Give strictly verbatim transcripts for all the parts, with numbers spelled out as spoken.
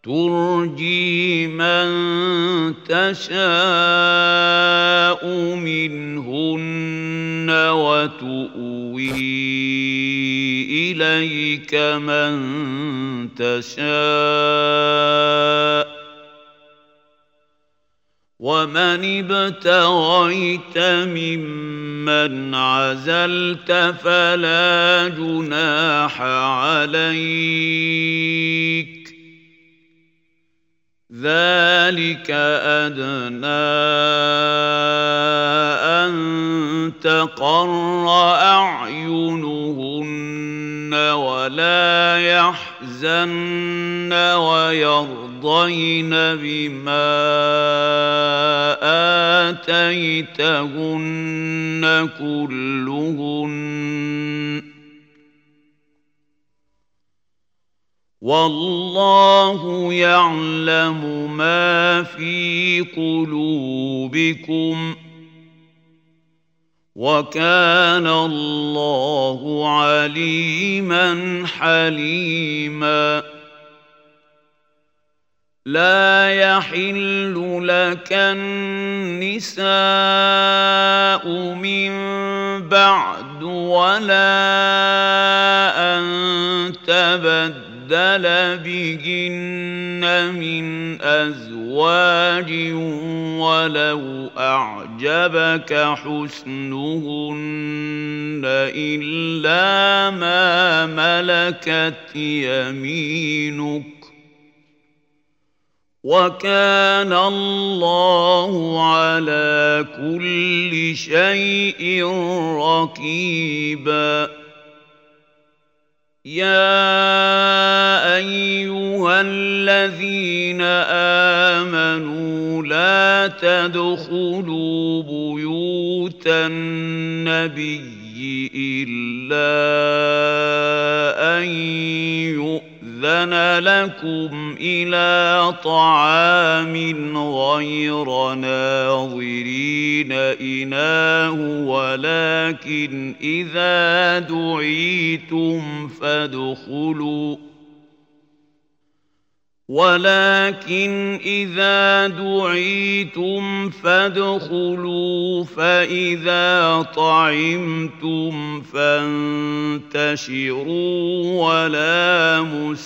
ترجي من تشاء منهن وتؤوي إليك من تشاء ومن ابتغيت ممن عزلت فلا جناح عليك ذلك أدنى أن تقر أعينهن ولا يحزن ويرضين بما آتيتهن كلهن والله يعلم ما في قلوبكم وكان الله عليما حليما لا يحل لك النساء من بعد ولا أن تبدل بهن من أزواج ولو أعجبك حسنهن إلا ما ملكت يمينك وكان الله على كل شيء رقيبا يا أيها الذين آمنوا لا تدخلوا بيوت النبي إلا أن يؤذن لكم إلى طعام غير ناظرين إناه ولكن إذا دعيتم فادخلوا ولكن إذا دعيتم فادخلوا فإذا طعمتم فانتشروا ولا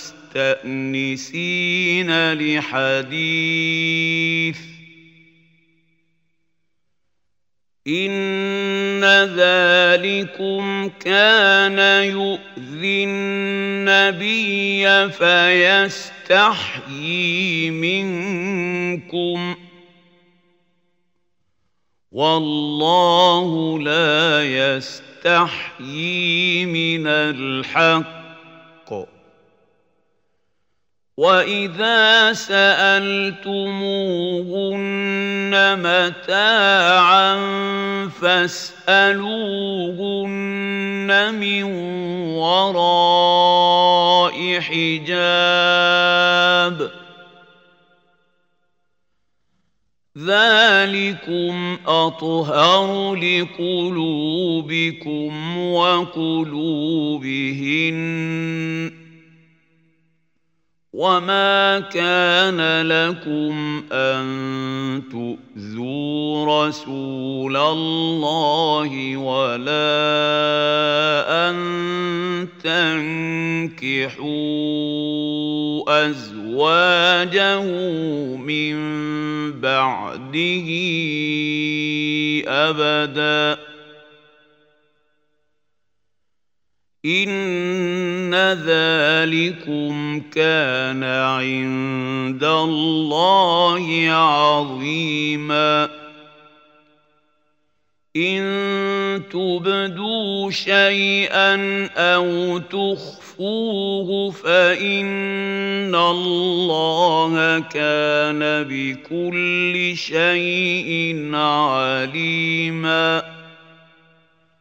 مستأنسين لحديث إن ذلكم كان يؤذي النبي فيستحيي منكم والله لا يستحيي من الحق وإذا سألتموهن متاعا فاسألوهن من وراء حجاب ذلكم أطهر لقلوبكم وقلوبهن وما كان لكم أن تؤذوا رسول الله ولا أن تنكحوا أزواجه من بعده أبدا إن ذلكم كان عند الله عظيما إن تبدوا شيئا أو تخفوه فإن الله كان بكل شيء عليما